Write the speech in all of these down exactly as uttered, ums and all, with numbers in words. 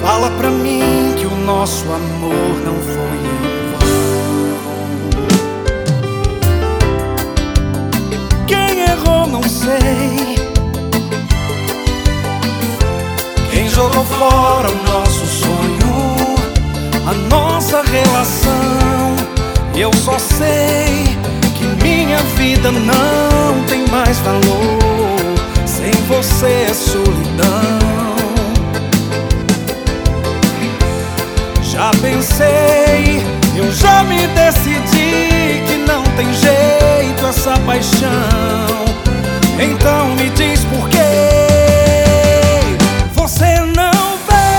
Fala pra mim que o nosso amor não foi em vão. Quem errou não sei, quem jogou fora o nosso sonho, a nossa relação. Eu só sei que minha vida não tem mais valor, sem você é solidão. Já pensei, eu já me decidi que não tem jeito essa paixão. Então me diz por quê você não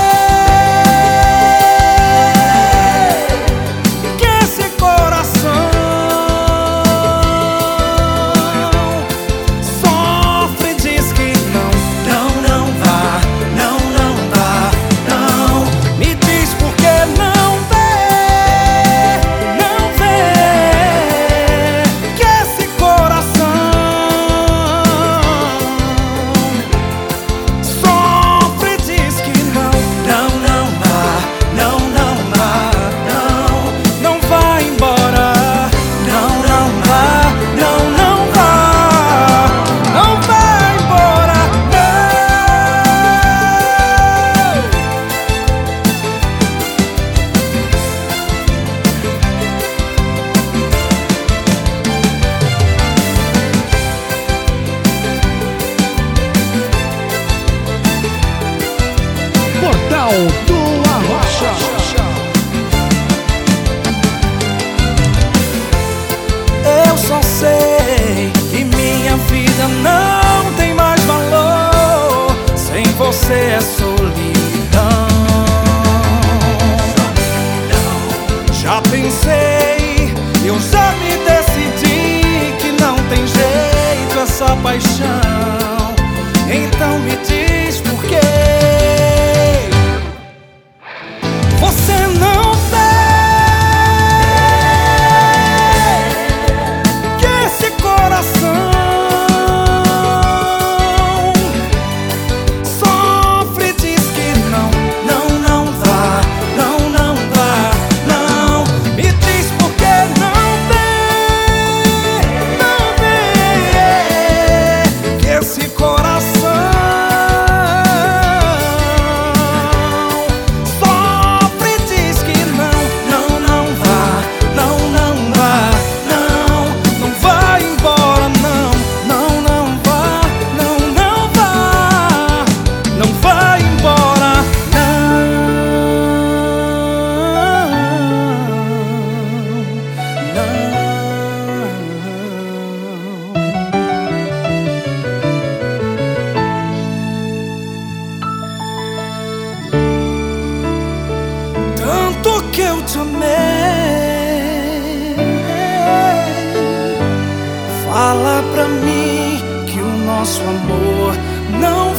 vê que esse coração sofre, diz que não, não, não vá, não, não vá, não. Me diz por que não vê, não vê que esse coração sofre, diz que não, não, não vá, não, não vá, não. Não vá embora, não, não vá, não, não vá, não vá embora, Portal do Arrocha. eu só sei que minha vida não tem mais valor, sem você é solidão. Já pensei, eu já me decidi que não tem jeito essa paixão. Então me diz por quê você não vê que esse coração sofre, diz que não, não, não vá, não, não vá, não. Me diz por que não vê, não vê que esse coração sofre, diz que não, não, não vá, não, não vá, não. Não vai embora, não, não, não vá, não, não vá, não vai embora, não, não. Tanto que eu te amei, fala pra mim que o nosso amor não